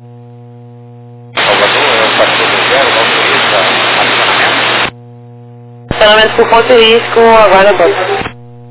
Salvador, é o parceiro zero, motorista, acionamento. Acionamento por ponto de risco, aguarda banco.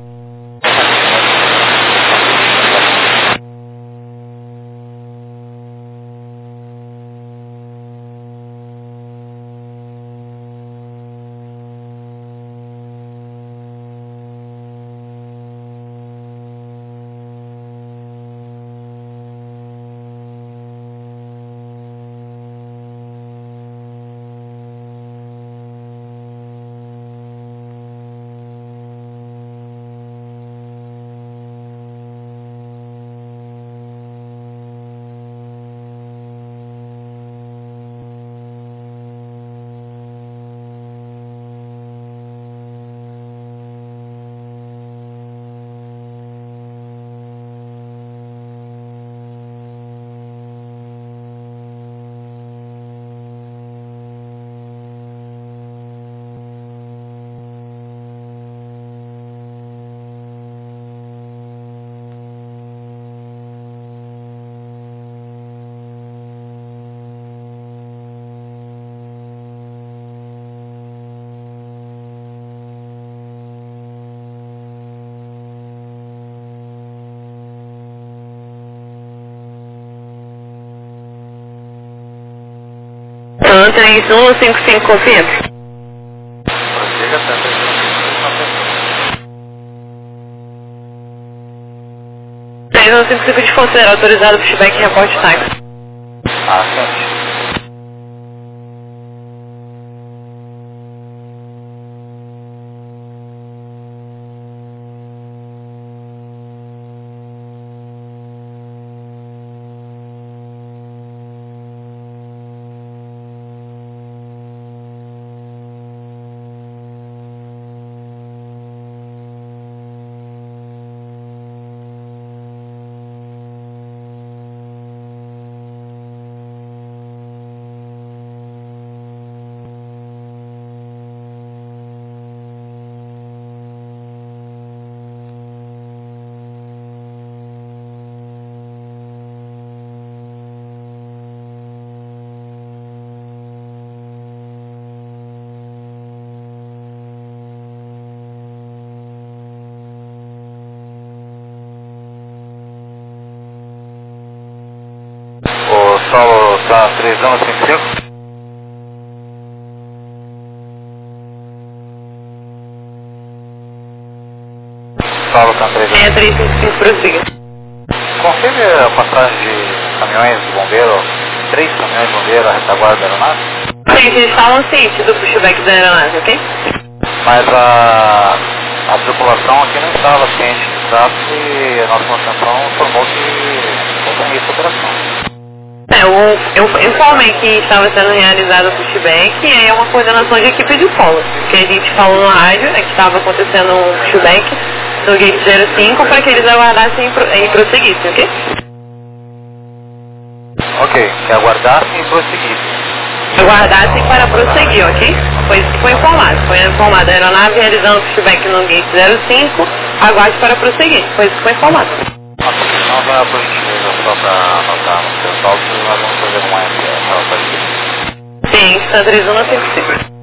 Então, 3155, confirma. Prossiga até 3155 de considera autorizado o pushback e reporte táxi. Assente. O solo está 3155. Solo está 3155, prossiga. Confirme a passagem de caminhões de bombeiro, 3 caminhões de bombeiro à retaguarda da aeronave. Sim, eles estavam cientes do pushback da aeronave, ok? Mas a tripulação aqui não estava ciente do status e a nossa manutenção informou que houve início da operação. Eu informei que estava sendo realizado o pushback e aí é uma coordenação de equipe de polo. Que a gente falou no rádio é que estava acontecendo um pushback no gate 05 para que eles aguardassem e prosseguissem, ok? Ok, que aguardassem e prosseguissem. Aguardassem para prosseguir, ok? Foi isso que foi informado. Foi informado a aeronave realizando o pushback no gate 05, aguarde para prosseguir. Foi isso que foi informado. Não vai por gentileza só para anotar no seu saldo, nós vamos fazer uma aqui. Sim, Santa Teresa 55.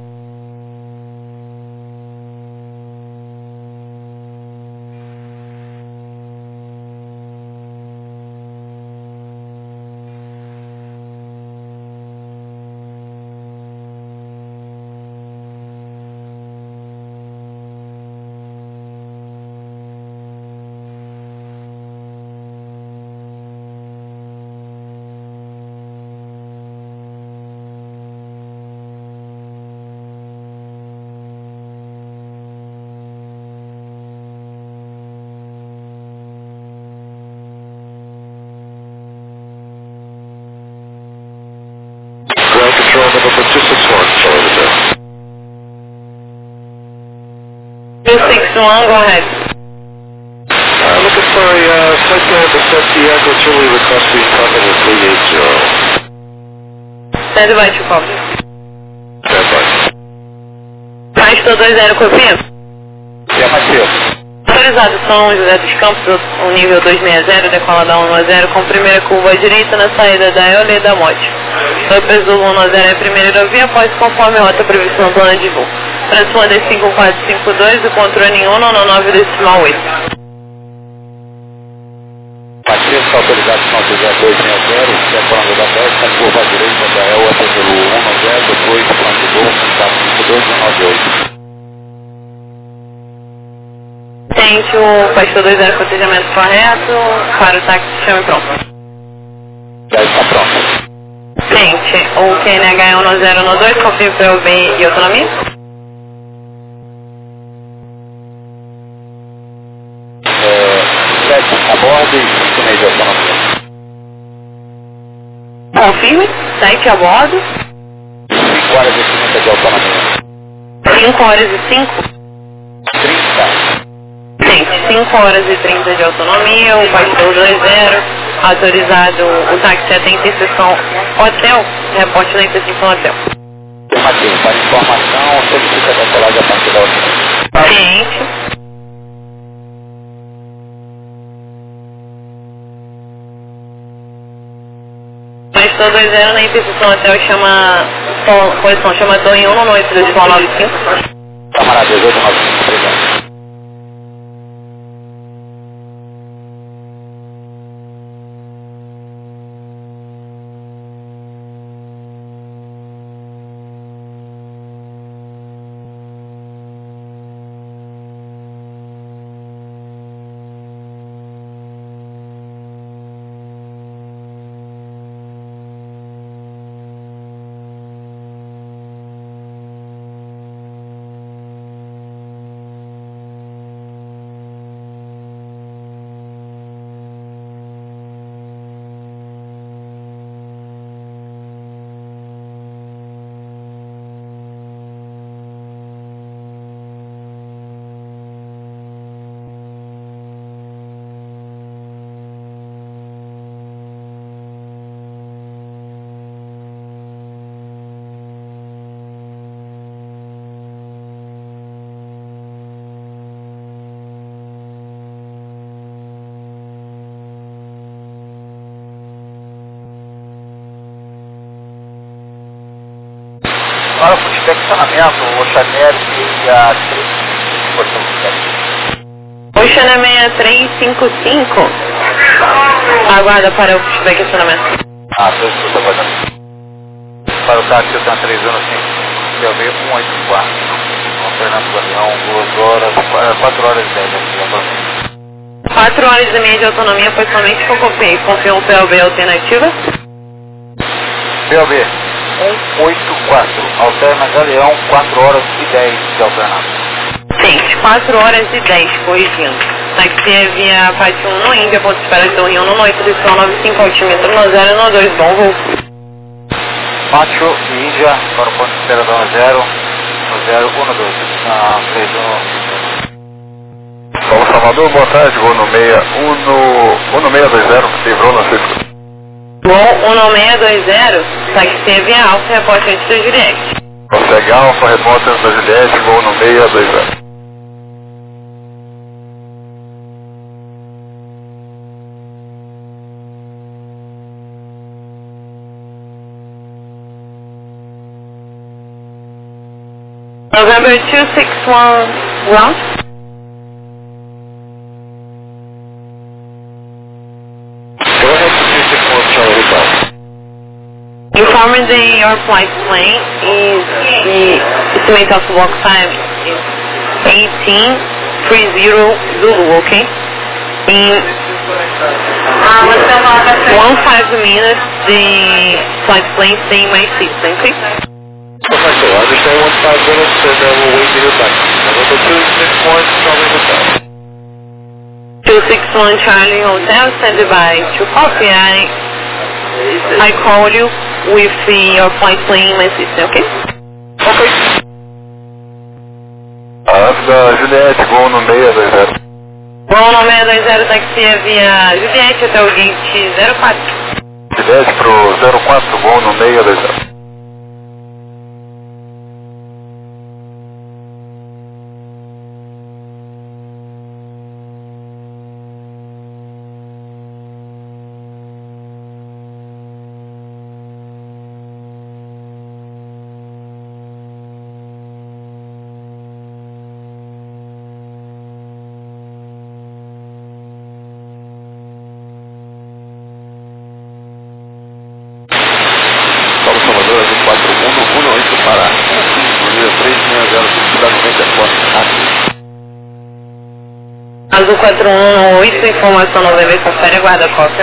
Control November 261, Charlie Reserve. 261, go ahead. Looking for a flight plan to set the aircraft truly request the cover with 380. Stand by to copy. Stand by. Pastor 20, confirma? Yeah, my field. autorizado São José dos Campos, o nível 260, decola da 190, com primeira curva à direita na saída da Eole da Mote. Foi preso do 190 é a primeira via, após conforme a rota prevista no plano de voo. Transponder 5452, o controle em 199,8. Partido está autorizado São José 260, decolando da Bélgica, curva à direita da EL até pelo 190, depois plano de voo, 5452, 198. Tente o pastor 20 cotejamento correto, para o táxi chame pronto. Já está pronto. Tente o QNH 1012, confirme para o bem e autonomia. 7 a bordo e 5 meses de autonomia. Confirme, 7 a bordo. 5 horas e 30 de autonomia. 5 horas e 5. 30. Gente, 5 horas e 30 de autonomia, o pastor 20, autorizado o táxi até interseção hotel, reporte na interseção hotel. Afirmativo, para informação, solicita a decolagem a partir da autonomia. Gente. Pastor 20 na interseção hotel chama, posição chama Torre 1 no noite do Escola 95. Camarada 1895, obrigado. Para o inspecionamento, o Chanel e a 355. Oceana 6355. Aguarda para o inspecionamento. Desculpa, pode. Para o táxi eu tenho 3 anos, sim. Eu veio com 184. Fernando Galeão, 2 horas, 4 horas e 10 aqui. 4 horas e meia de autonomia, pois somente confirma o PLB alternativa. PLB 184, alterna Galeão, 4 horas e 10 de alternado. Gente, 4 horas e 10, corrigindo. Táxi é via Pátio 1 no Índia, ponto de espera de Rio no noite, direção 95, altímetro 1012, bom voo. Pátio e Índia, para o ponto de espera da 0, no 012, na 31. Paulo Salvador, boa tarde, vou no 620, livrou na Cisco. Bom, 1620, táxi é via Alfa, reporte antes da Juliette. Consegue Alfa, repórter da Juliette, vou no 620. November 261 ground. Go ahead to 261 Charlie Hotel. Informing your flight plane is the estimate of walk time is 1830 Zulu, okay? In 15 minutes, the flight plane stay in my seat, okay? Perfecto, I understand 15 minutes and we'll wait to hear back. November 261 Charlie Hotel. 261 Charlie Hotel, stand by to copy. I call you with your flight plane in my system, okay? Ok. Da Juliette, vou no 620. Bom, no 620 táxi é via Juliette até o gate 04. Juliette pro 04, vou no 620. Caso 418, informação November, confere, aguarda a cópia.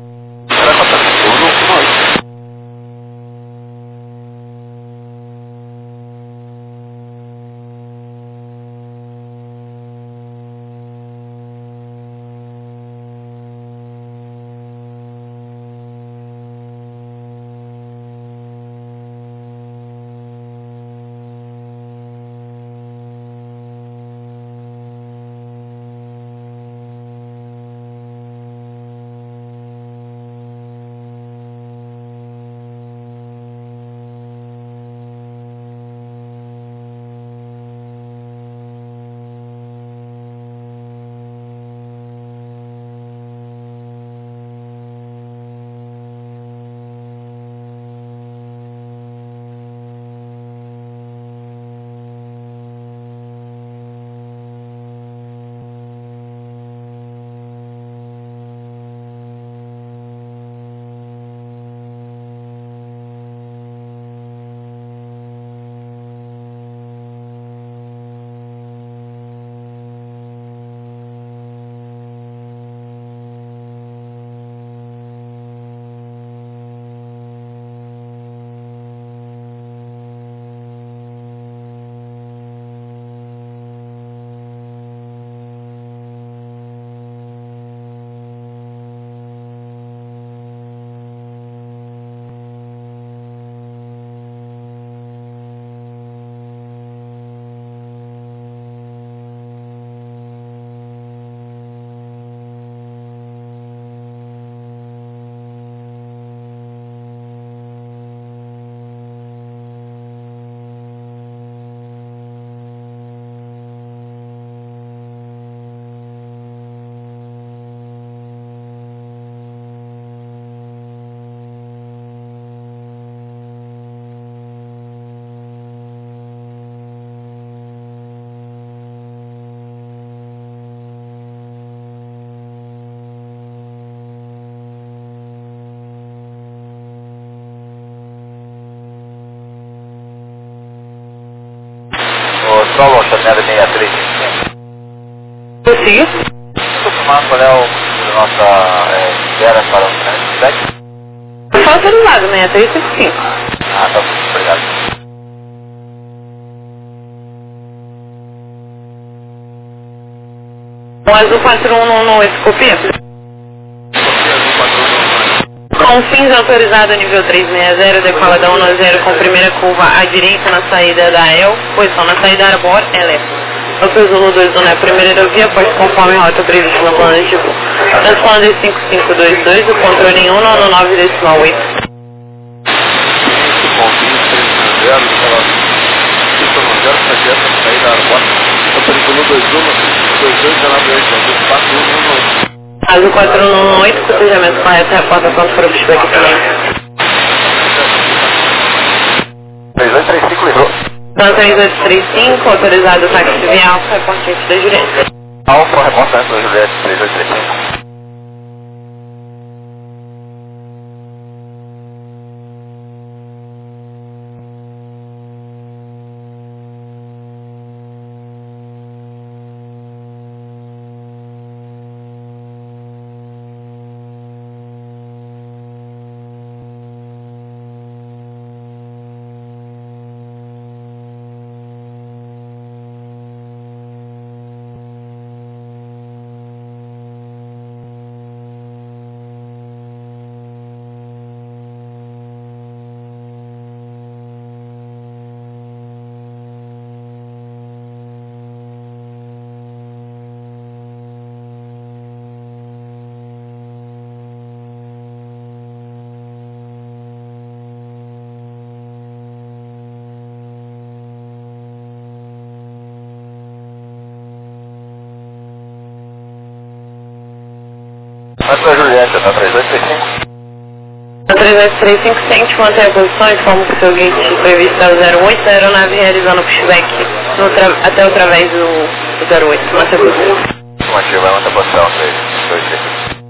Solo Chanel 635. Sim. Confirmar qual é a nossa espera para o feedback? Só autorizado, 6355. Ah, tá. Obrigado. O azul 4118, copia? Com fins autorizado nível 360, decola da 10 com primeira curva à direita na saída da EL, posição na saída arbor, elétrica. Opel Zulu 21 é a primeira aerovia, posto conforme rota prevista no plano de voo. Transpondendo de 5522, o controle em 199 decimal 8. Caso 4118, cotejamento correto, reporta quanto for o feedback também. 3235 livrou. Então 3835, autorizado o táxi via Alfa, reportante da Juliette. Alfa, reportante da Juliette, 3835. Mas para a Juliette, tá 3235? 3835, sente manter a posição, informa que o seu gate previsto é o 08, a aeronave realizando pushback até através do 08, manter a posição. Mantive, vai manter a posição, 3235.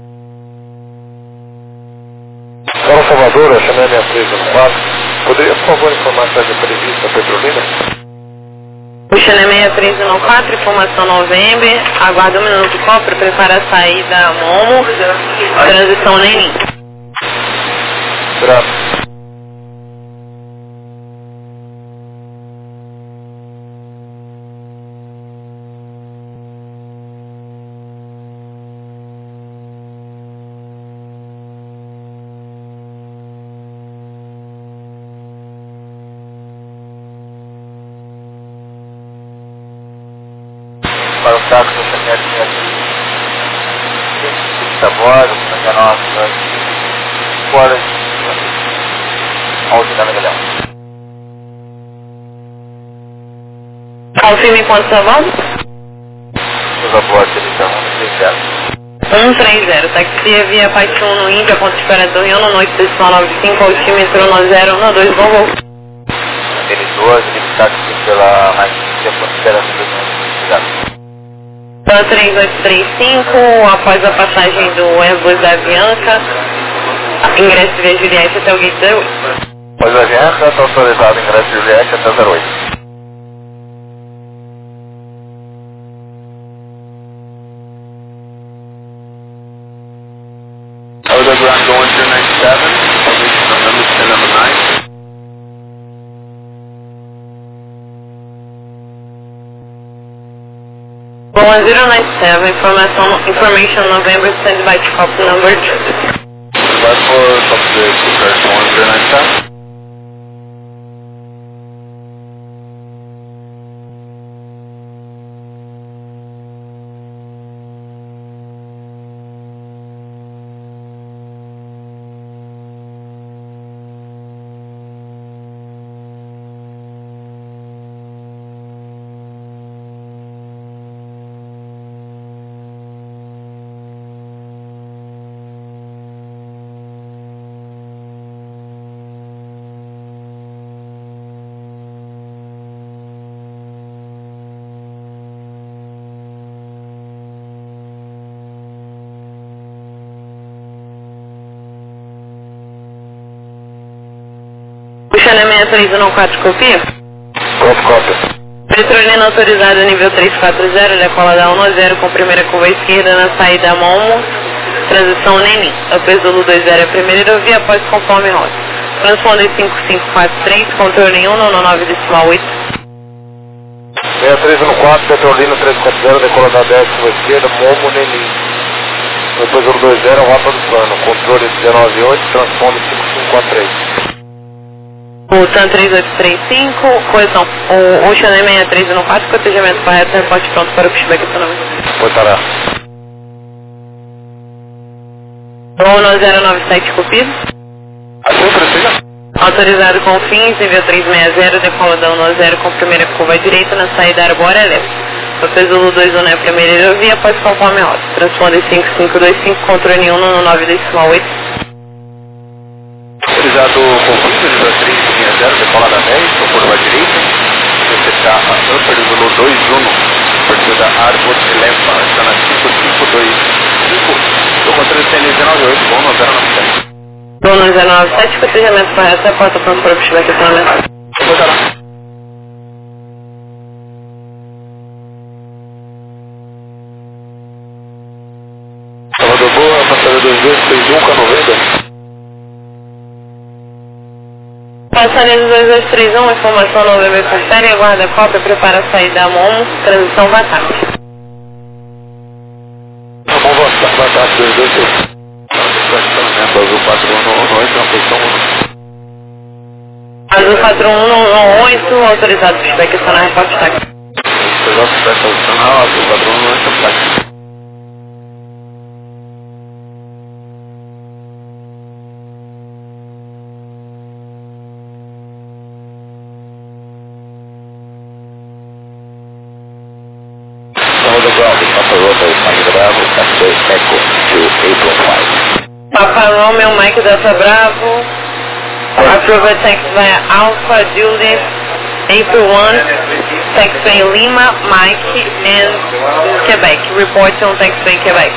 Fala Salvador, eu chamei a minha 314. Poderia, por favor, informar se é prevista a Petrolina? Channel 6314, informação November, aguarda 1 minuto, Copra, prepara a saída Momo, transição Lenin. Bravo. Para o táxi do CNR 30 bordo, 99, 5 horas, onde está na galera. Confirme quantos a bordo? Os abordos, eles estão 130, taxi via Pati 1 no Índia, ponto de espera do Rio, no noite decimal 95, altímetro 1012, bom voo. Aquele 12, ele táxi pela mais ponto de espera do Rio. Pan 3835, após a passagem do Airbus da Avianca, ingresso via Juliette até o gate 08. Após a Avianca, está autorizado o ingresso de Juliette até 08. Outer ground going 297, formation November 10 number 9. Boa 097, information November, standby to copy number 2. That's for subject to start going 297. Channel 6314, copia? Cópia. Petrolina autorizada nível 340, decola da 1 com primeira curva esquerda na saída Momo, transição Lenin. Upper Zulu 20 é a primeira via após conforme rota. Transponder 5543, controle 1 no 9 decimal 8. 6314, Petrolina 340, decola da 10 curva esquerda, Momo, Lenin. Upper Zulu 20, rota do plano, controle 198, transponder 5543. O TAN 3835, correção, o Channel 6314, cotejamento correto, reporte pronto para o pushback econômico. Botará. O 1097, copia? Assim precisa? Autorizado com fins, nível 360, decola da 10 com primeira curva à direita na saída Arbora Leste. Upper Zulu 21 é a primeira aerovia após conforme rota. Transponder 5525, controle 1 no 9 decimal 8. Autorizado com nível 360, decola da 10, por curva à direita. Você está a Upper Zulu 21, partir da Arbor Elefa, está na 5525. Do controle CN 198, bom 9097. Bom 1097, cotejamento correto, reporta pronto para o pushback econômico. Botará. Salvador Boa, passageiro 2261, K90. Passageiro 2231, informação November confere, aguarda a cópia, prepara a saída Momo, transição Batata. Tá bom, Batata 226. Estacionamento Azul 4198, na posição 1. Azul 4118, autorizado pushback econômico, reporte táxi. Pessoal que está posicional, Azul 4198, táxi. Papa Romeo, Mike Delta Bravo, approve tax via Alpha Juliet, April 1, taxway Lima, Mike, and Quebec. Report on taxway Quebec.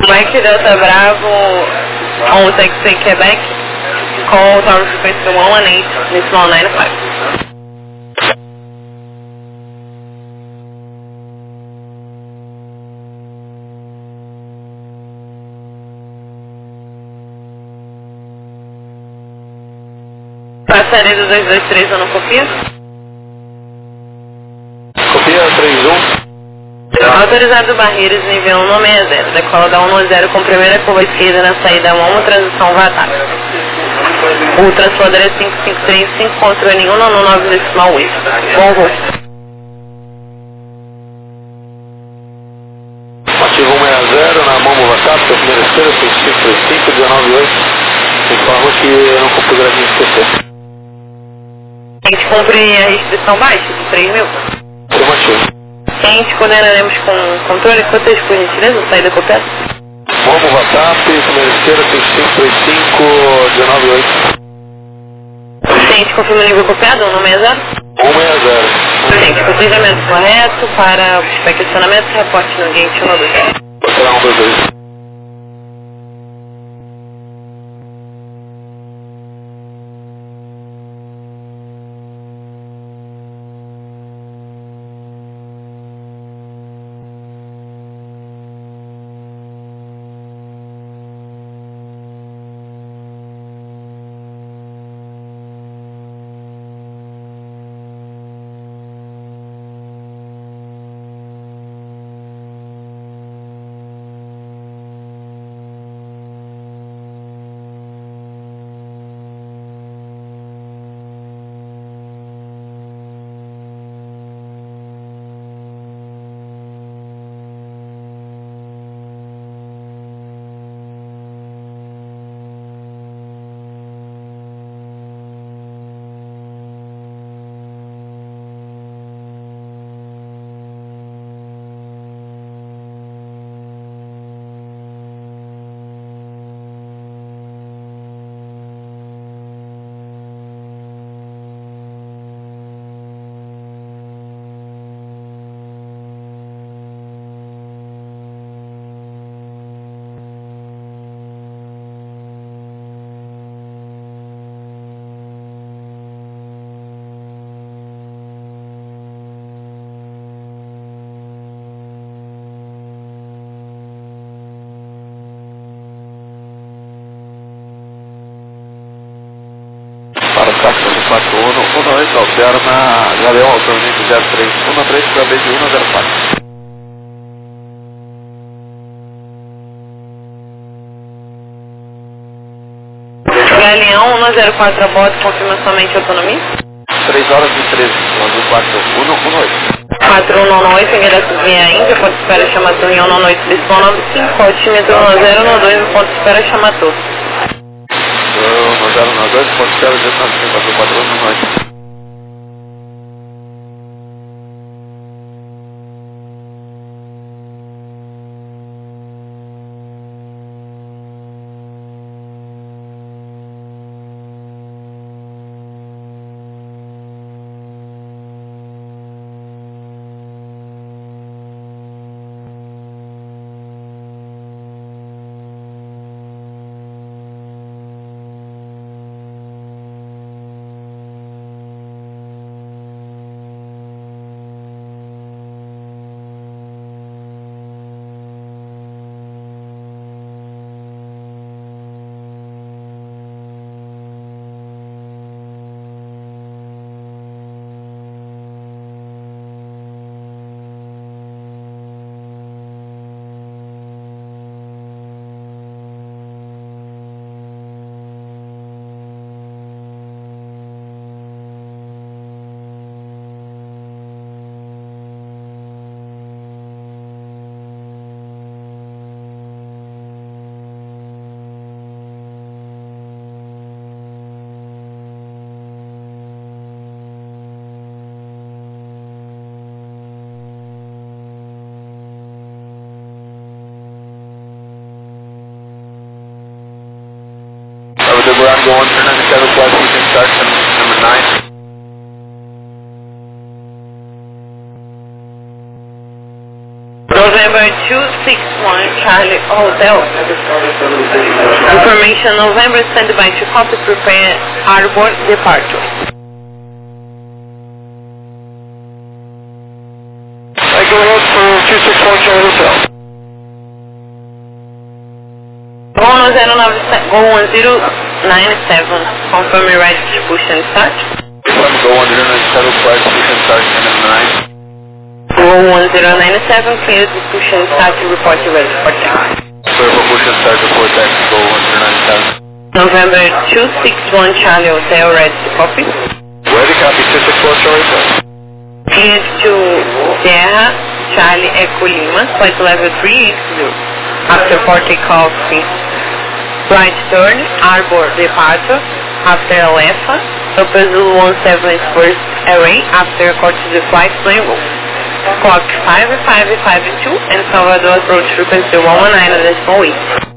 Mike Delta Bravo 163 Quebec, call tower frequency 118, decimal 95. Passaria do 223, eu não copio? Copia 31. Autorizado Barreiras, nível 160, decola da 110 com primeira curva esquerda na saída 1, transição Vatar. O transponder é 5535, controle 199 decimal 8. Bom voo. Ativo 160 na mão Vatar, seu primeira esquerda, 6535, 198. Informa que eu não cumpri o gradinho esquecer. A gente cumpre a restrição baixa de 3 mil. Afirmativo. A gente coordenaremos com controle, quantas por gentileza, saída copiada? Vamos WhatsApp, primeira esquerda, 6535, 198. A gente confirma o nível copiado, 160? 160. Gente, procedimento correto para o estacionamento, reporte no gate 112. Será 122. Para o táxi 41, opera na Galeão Automóvel 0313 para B de 104. Galeão 104 a bordo, confirma somente autonomia? 3 horas e 13, do 4118. 4198, ingresso via Índia, ponto de espera chamator em 198, decimal 95, altímetro 1092, ponto de espera chamator. 1092, ponto de espera 295, 4198. The ground going for 97 plus, you can start number 9. November 2 Charlie Hotel. Information November, standby to copy, prepare Arbor departure. I go ahead for 261 Charlie Hotel. Go 1097, confirm your right to push and start. Go 1097, flight push and start, and 9. Go 1097, clear to push and start to report you ready for taxi. Clear for push and start, report taxi, go 1097. November 261 Charlie Hotel, ready to copy. Ready, copy 261 Charlie Hotel. Clear to Sierra, Charlie Echo Lima, flight level 380. After 40 coffee, right turn, Arbor departure, after Alefa, Upper Zulu 17 first array, after a to the flight plane room. Clock 5552 and Salvador approach frequency 119.8.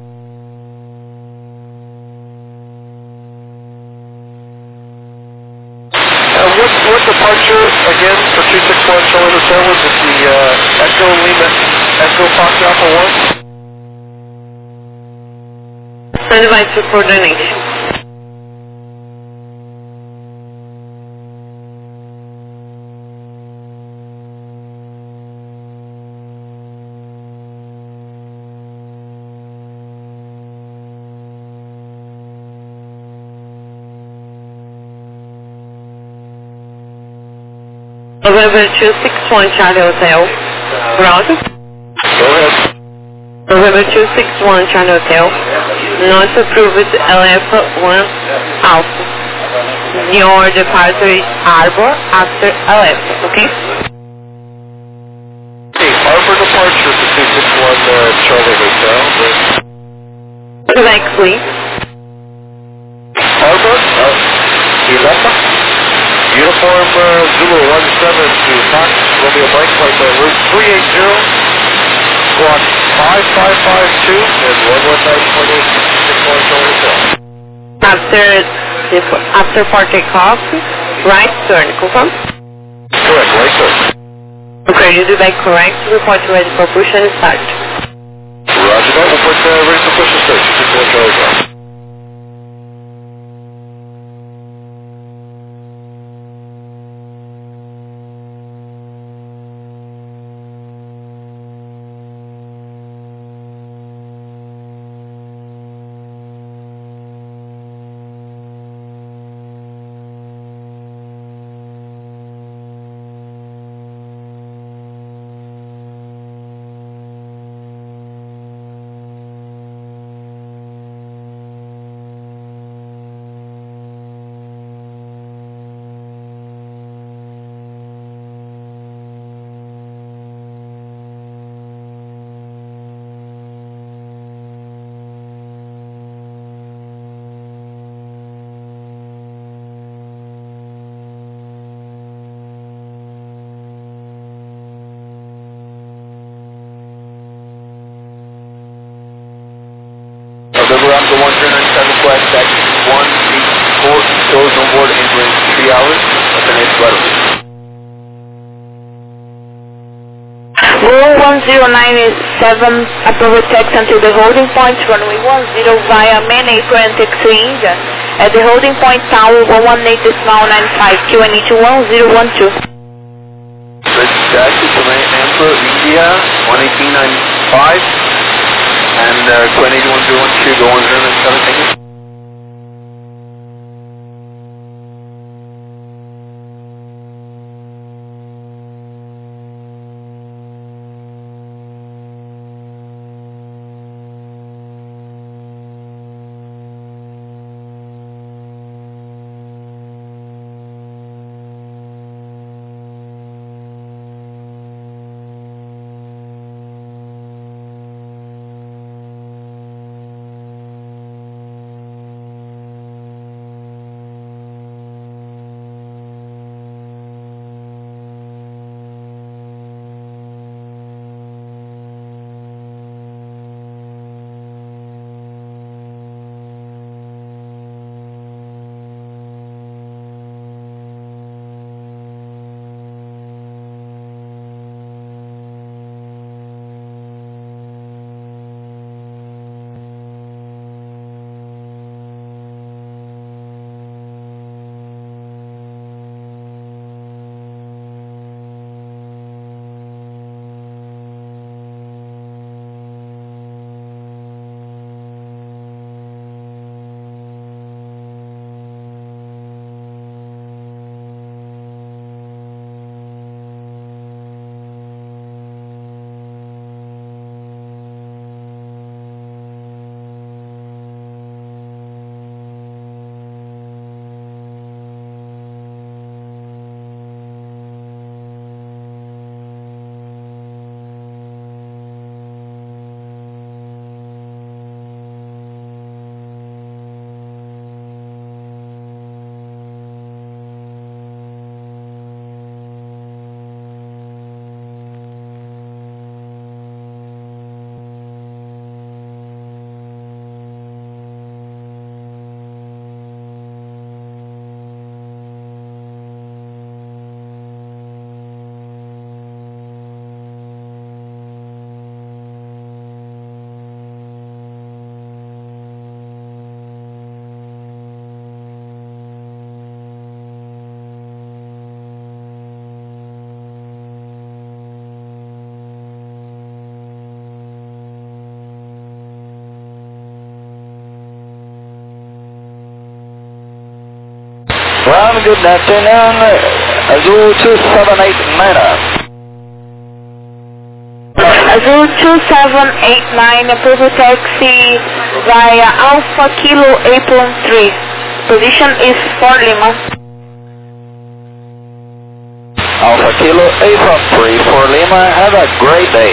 What departure again for 261 Charlie Hotel was it the Echo Lima Echo Fox Alpha 1? Standby to coordination. November 261 Charlie Hotel. Roger. Go ahead. November 261 Charlie Hotel. Not approved Alpha 1 Alpha. Your departure is Arbor after Alpha, okay? Okay, Arbor departure for 261 Charlie Hotel. Quebec, please. Arbor, Alpha. Uniform Zulu 17 to Fox Romeo Mike, flight route 380. Squawk 5552 and 119.8, 61 Charlie Hotel. After port takeoff, right turn, confirm? Correct, right turn. Okay, you do that correct, report ready for push and start. Roger that, report ready for push and start, 61 Charlie Hotel. November 197 flight back 184, shows on board entering 3 hours, destination Guadalupe. Roll 1097, approval taxi until the holding point, runway 10 via main apron and taxi engine. At the holding point, tower 118.95, QNE to 1012. Bridge taxi to main Emperor India, 118.95. And 28102, go 197, thank you. Good afternoon, Azul 2789. Azul 2789, approval taxi via Alpha Kilo Apron 3. Position is 4 Lima. Alpha Kilo Apron 3 for Lima. Have a great day.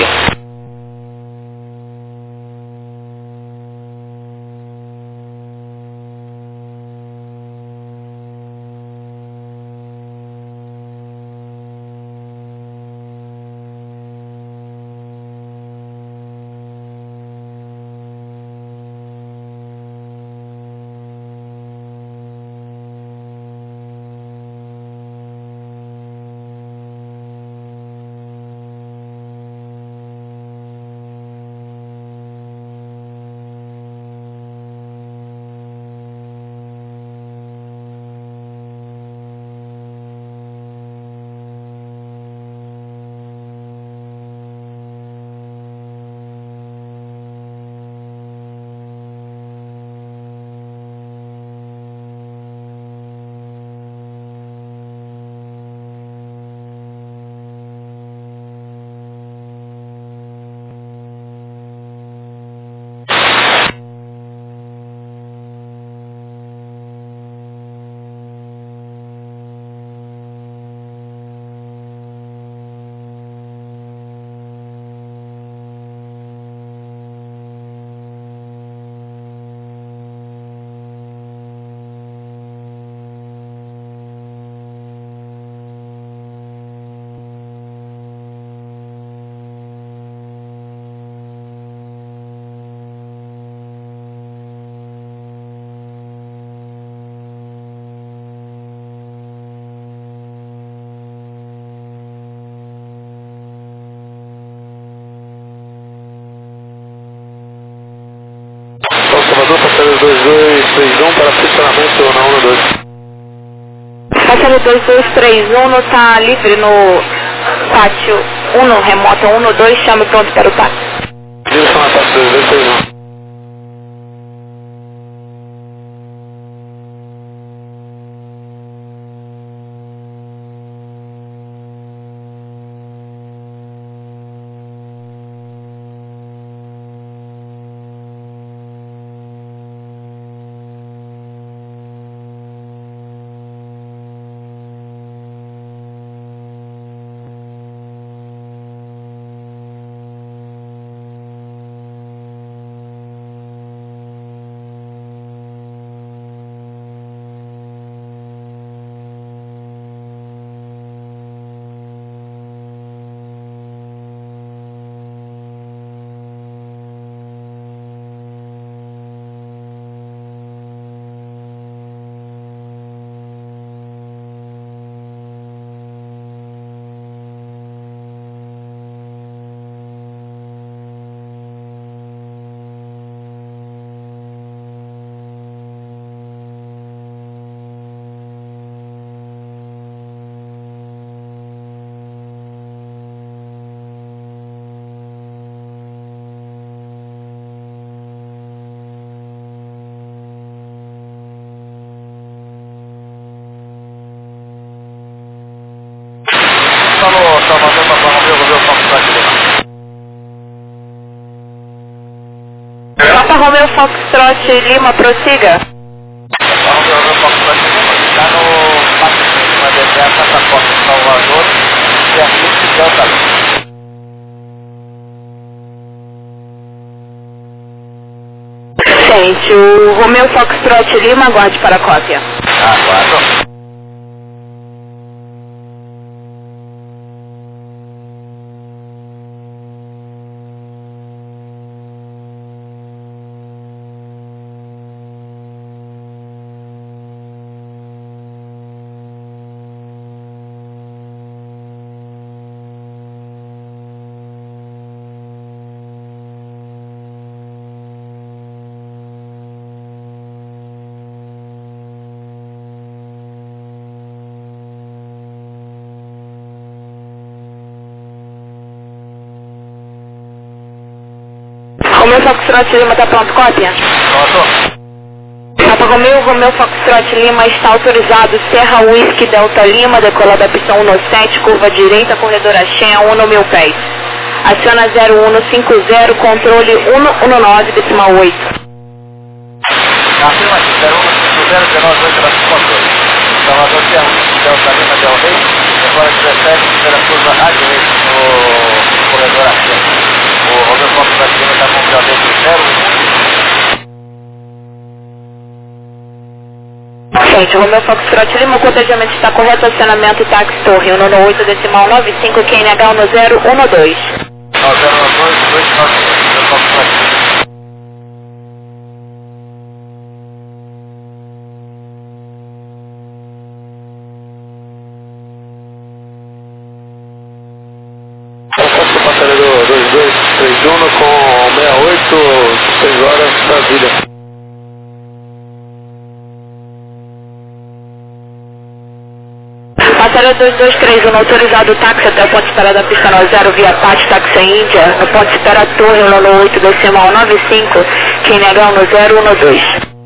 Salvador, passageiro 2231 para funcionamento na 12. Passageiro 2231 está livre no pátio 1, remota 12, chame pronto para o pátio. Direção a pátio 2231. Alô, Salvador, Papa Romeu, Romeu Foxtrot Lima. Papa Romeu Foxtrot Lima, prossiga. Papa Romeu, Romeu Foxtrot Lima, está no Pacific, na DPA Santa Costa, Salvador, e a Fluxo Delta Lima. Gente, o Romeu Foxtrot Lima, aguarde para a cópia. Aguardo. Romeu Foxtrot Lima, está pronto, cópia? Pronto. Papa Romeu Foxtrot Lima está autorizado, Serra Whisky Delta Lima, decolar da pista 117, curva direita, corredor Axé, 1 pés. Aciona 0150, controle 119,8. Afirma aqui, 0150, 19,8 controle. Salvador Serra Whisky Delta Lima, Del Rey, decolar 17, primeira curva à direita no corredor Axé. O Romeu Foxtrot Lima está com o KD 01. Gente, Romeu Foxtrot Lima, o cotejamento está correto, acionamento táxi torre 198 decimal 95, QNH 1012. 9012, 292, Foxtrot Lima. Passageiro 2231 com 68, 6 horas, Brasília. Passageiro 2231, autorizado táxi até o ponto de espera da pista 90 via Pátio Táxi Índia, no ponto de espera torre 198 decimal 95, QNH 1012.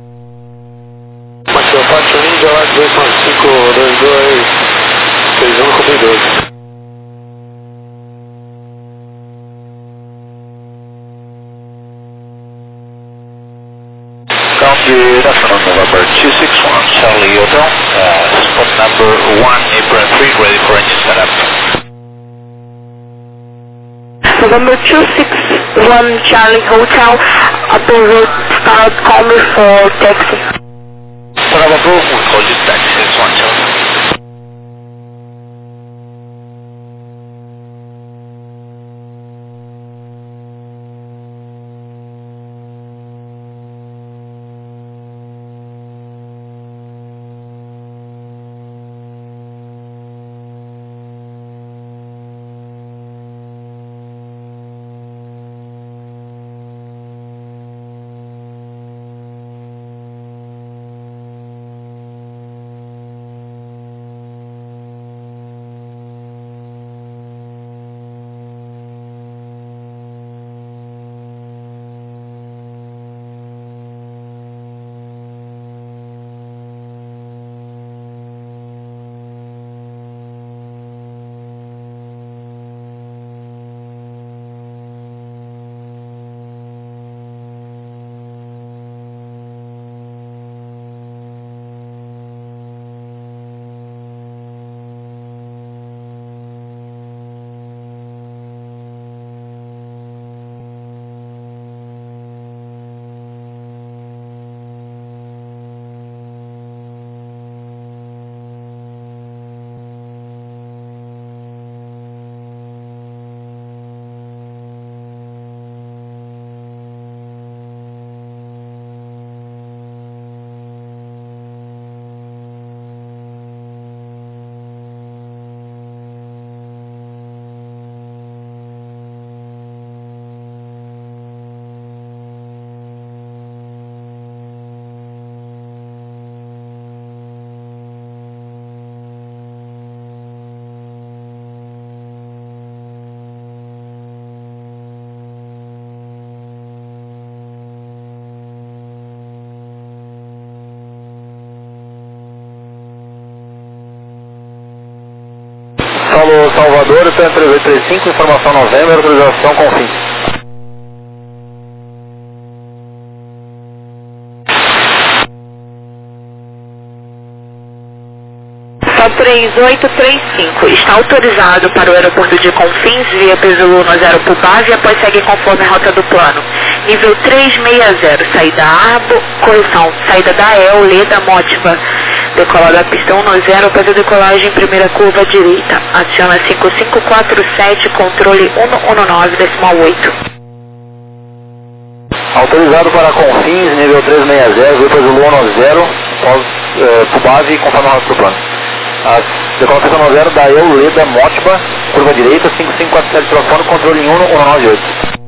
Marcou Pátio Índia, lá 29522, 61 com 12. Good afternoon, November 261, Charlie Hotel, spot number 1, apron 3, ready for engine setup. November 261, Charlie Hotel, upper road, start, call me for taxi. Bravo, we call you taxi, 61 Charlie. Paulo Salvador, TAM 3835, informação novembro, autorização com fim. Só 3835, está autorizado para o aeroporto de Confins, via Pesoluna 0 Pubá, e após segue conforme a rota do plano. Nível 360, saída Arbo, correção, saída da El, Leda, Mótiva. Decolar da pista 190, após a decolagem, primeira curva direita. Aciona 5547, controle 119,8. Autorizado para Confins, nível 360, via Pesoluna 0, Pubave, conforme a rota do plano. A decolação 90 da El, Leda, Mótiva, curva direita, 5547 telefone, controle 119,8.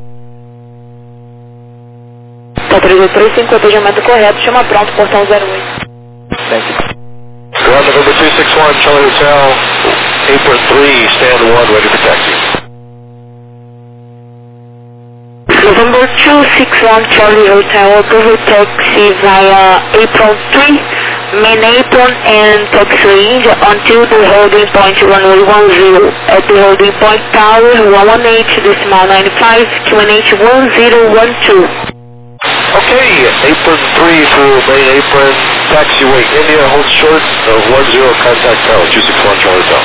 Tá 335, atendimento correto, chama pronto, portão 08. Thank you. November 261, Charlie Hotel, apron 3, stand 1, ready for taxi. November 261 Charlie Hotel, approval taxi via apron 3, main apron and taxi range until the holding point runway 10. At the holding point tower 118.95, QNH 1012. Okay, apron 3 for main apron, taxiway India, hold short of 10, contact tower, 261 Charlie Hotel.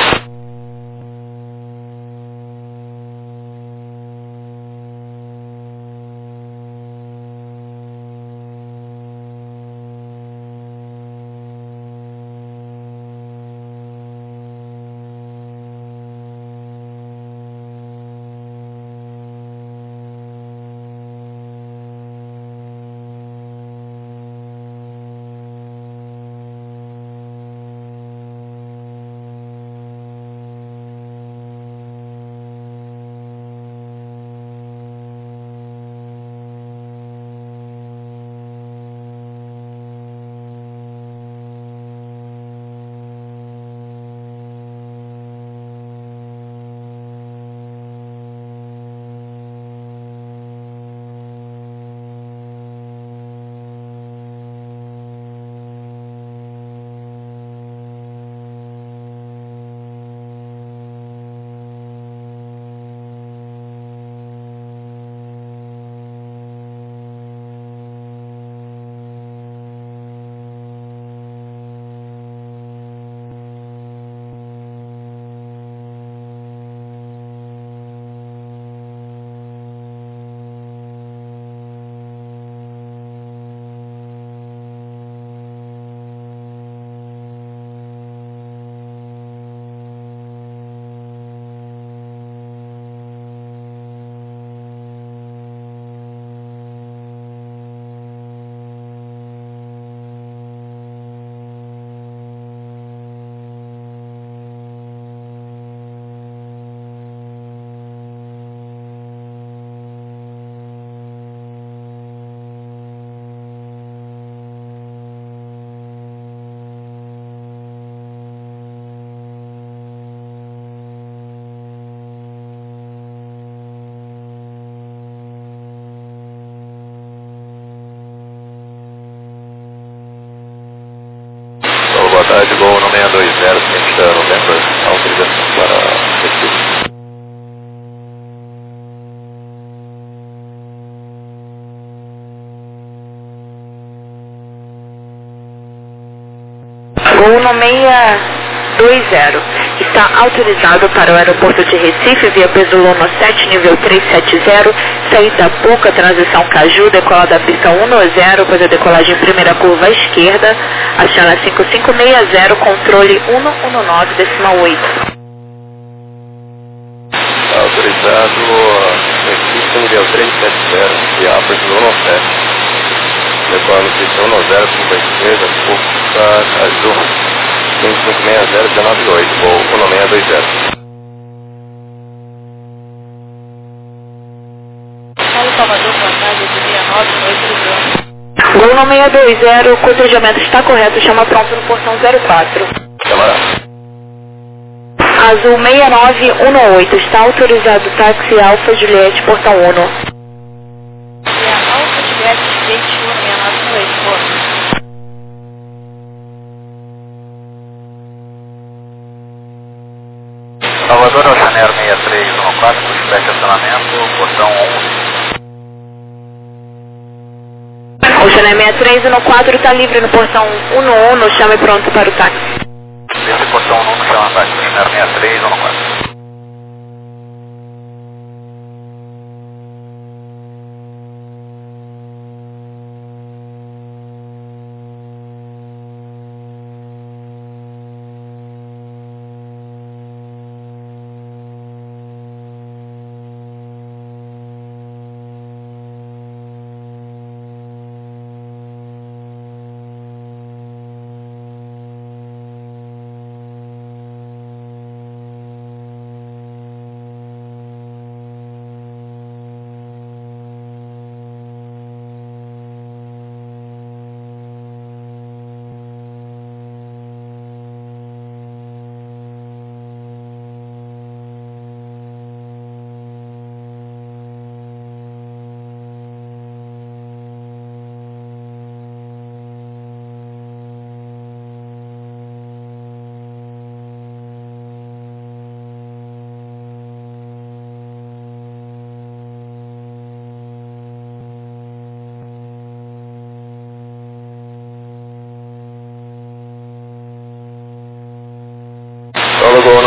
Boa tarde, Gol no 620, Santa November, autorização para Recife. Gol no 620, está autorizado para o aeroporto de Recife via Pesolano 7, nível 370, saída Puca, transição Caju, decolada da pista 10, após a decolagem primeira curva à esquerda, Axana 5560, controle 119.8. Autorizado Recife, nível 370, via Pesolano 7. Decolado pista 10, curva à esquerda, Puca, Caju. 5560-198, voo 1620. Paulo Salvador, boa tarde, de 69, noite do Branco. Gol no 620, o cotejamento está correto, chama pronto no portão 04. Chama. Azul 6918, está autorizado táxi Alfa Juliette, portão 1. E a Alfa Juliette, 2169, boa. Salvador Oceaneiro 6314, pushback estacionamento, portão 11. Oceaneiro 6314 está livre no portão 11, chame pronto para o táxi. Esse portão 1 chama táxi, Oceaneiro 6314.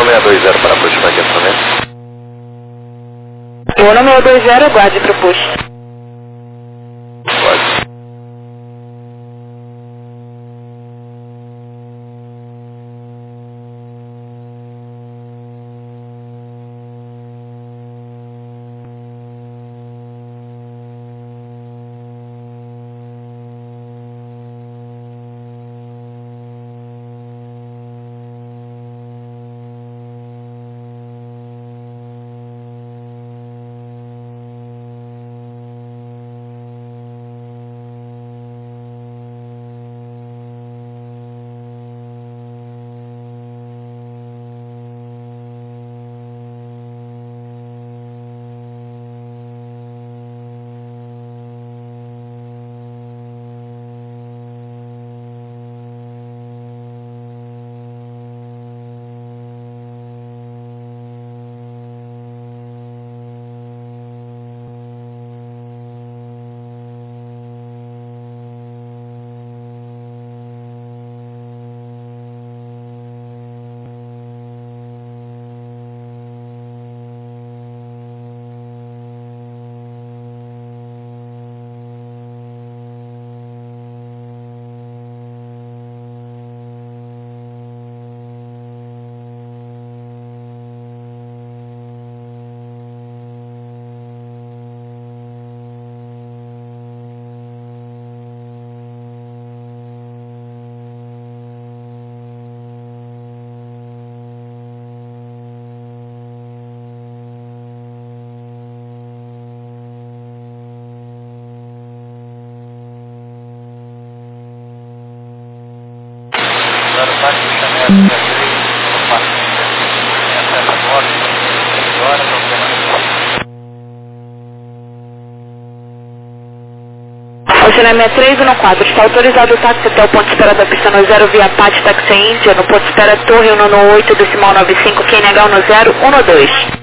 1620 para pushback instrumento. 1620, aguarde para o push. Pode. Oceania 6314, está autorizado o táxi até o ponto de espera da pista no 0 via Pati Taxi Índia, no ponto de espera Torre 198, decimal 95, QNH 1012.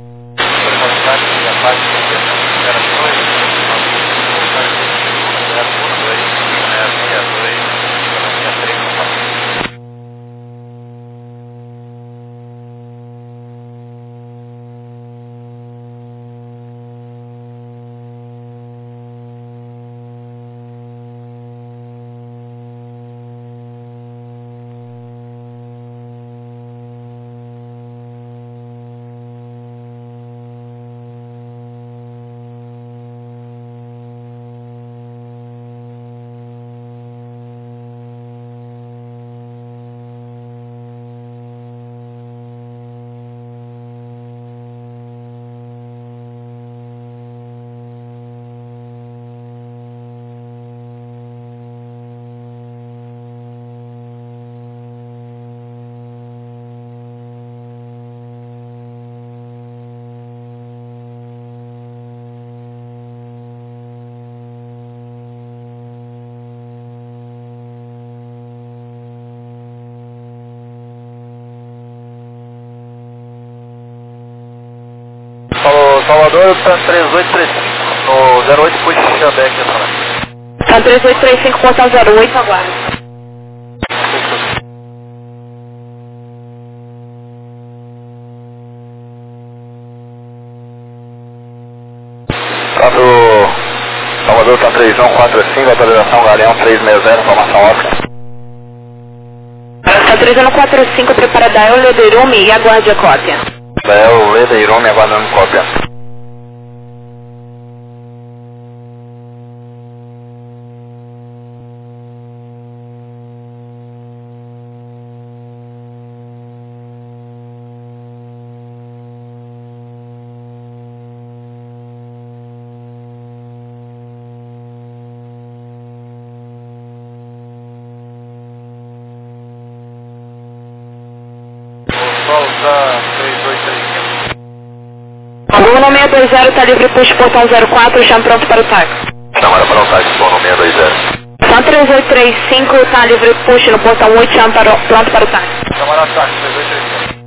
Salvador, Tan 3835, no 08 push Xambeck também. Tan 3835, portão 08, aguarde. Salvador, Tan 3145, autorização Galeão 360, formação Oscar. Tan 3145, prepara Dael Lederume e aguarde a cópia. Dael Lederume, aguardando cópia. Solta 3235. 1620 está livre push portão 04, chama pronto para o táxi. Chamada para o táxi, bom, 620. Tan 3835 está livre push no portão 8, chama pronto para o táxi. Chamada táxi 3235.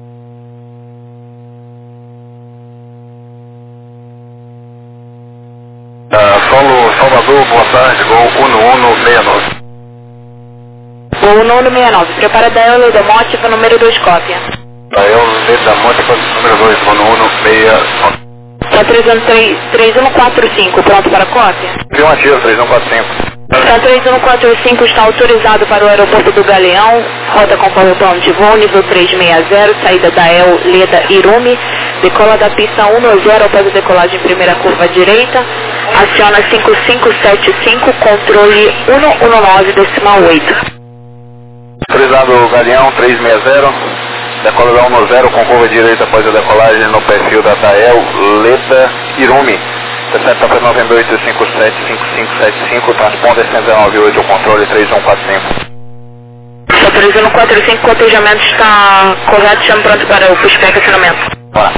Solo Salvador, boa tarde, gol 1169. Gol 1169, prepara Dael Ledemote para o número 2, cópia. Dael, Leda Mótica, número 2, Vono 169. Está 3145, pronto para cópia? Viu uma tira, 3145. Está 3145, está autorizado para o aeroporto do Galeão, rota conforme o plano de voo, nível 360, saída da El, Leda, Irumi, decola da pista 10 após a decolagem em primeira curva direita, aciona 5575, controle 119,8. Autorizado Galeão 360, decola da 10 com curva direita após a decolagem no perfil da Dael, Leda, Irumi. Intercepta foi 98575575, transponder 198, o controle 3145. Está 3145, cotejamento está correto, chama pronto para o pushback acionamento. Bora.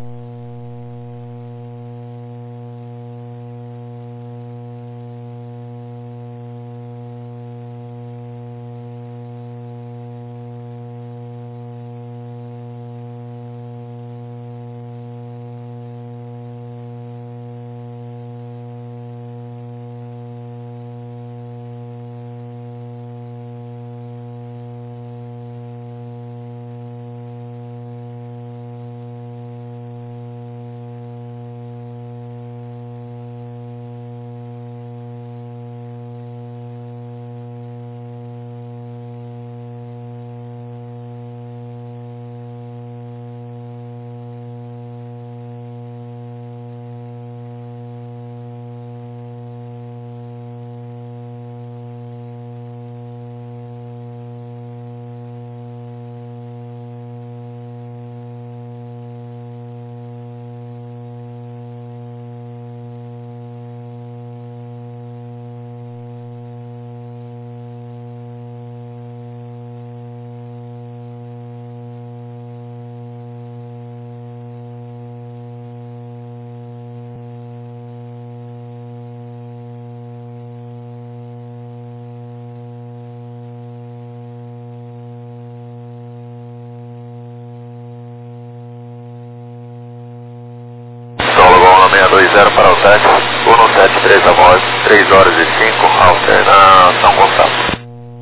Solo 620 para o táxi, 173 a voz, 3 horas e 5, alternação contato.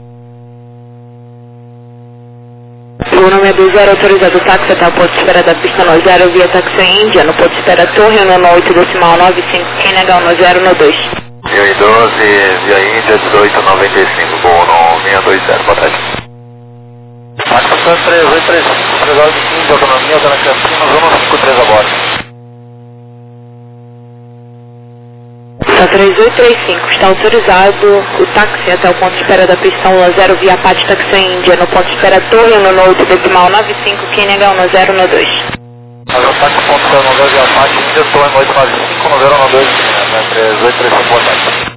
Gol 620, autorizado o táxi até o ponto de espera da pista 90 via táxi Índia, no ponto de espera Torre, no 8,95, quem nega 10 2. 1012, via Índia 1895, Gol 620, boa tarde. Satisfação 3835, 3 horas e 15, autonomia, Zona Campinas, 153 a bordo. Está 3835, está autorizado o táxi até o ponto de espera da pista 10 via PAT táxi Índia, no ponto de espera Torre, no 8,95, quem nega 10 2. Táxi ponto de espera 10 via PAT Índia, Torre 895, 1012, 3835, boa tarde.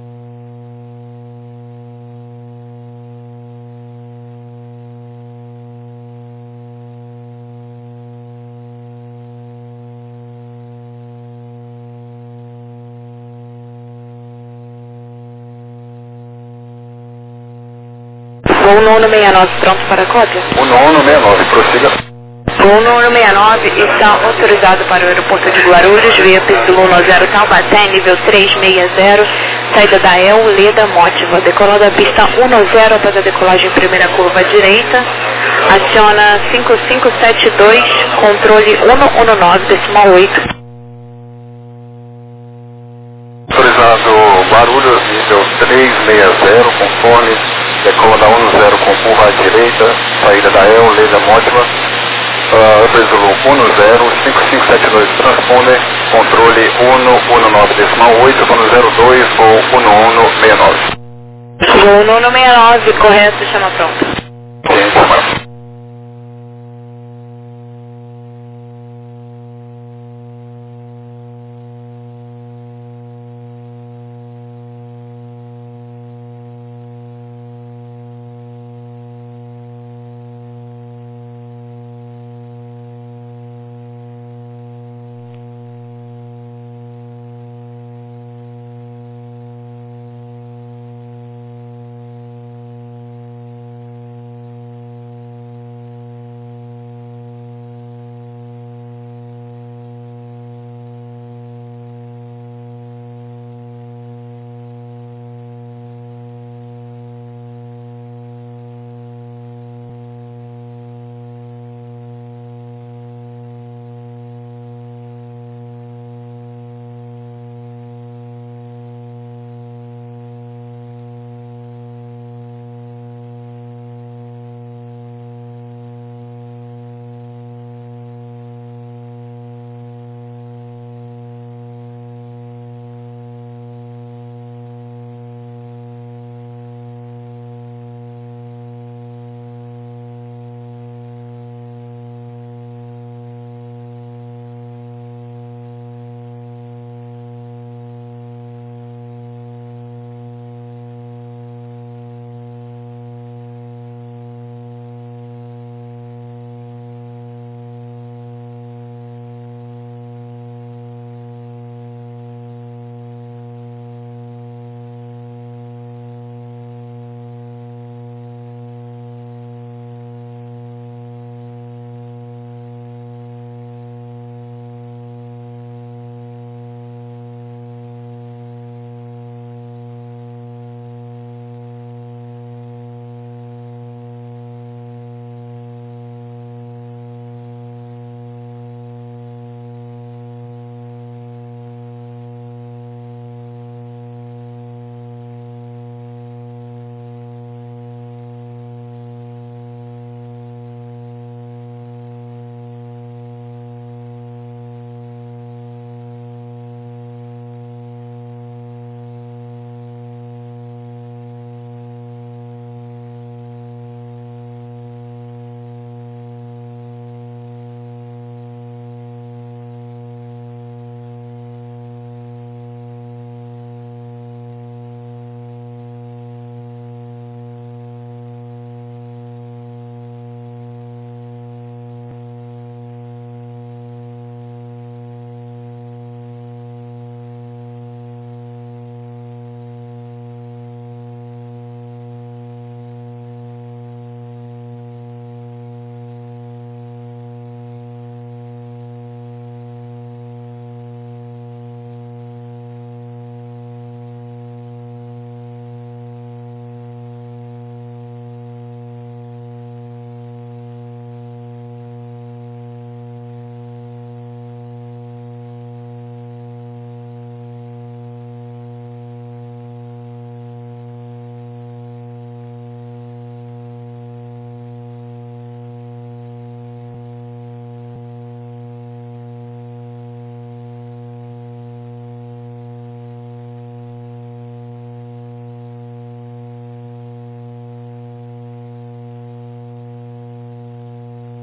Voo 969, pronto para a cópia? O 969, prossiga. Voo 969 está autorizado para o aeroporto de Guarulhos, via pista 10 Taubaté, nível 360, saída da El, Leda, Mótiva, decola da pista 10 após a decolagem em primeira curva direita, aciona 5572, controle 119,8. Autorizado Guarulhos, nível 360, conforme, decola da 10 com curva à direita, saída da El, Leda, Mótiva, Resolu 105572, transponder, controle 119,8, Vono 02, Gol 1169. Voo 969, correto, chama pronto. Sim,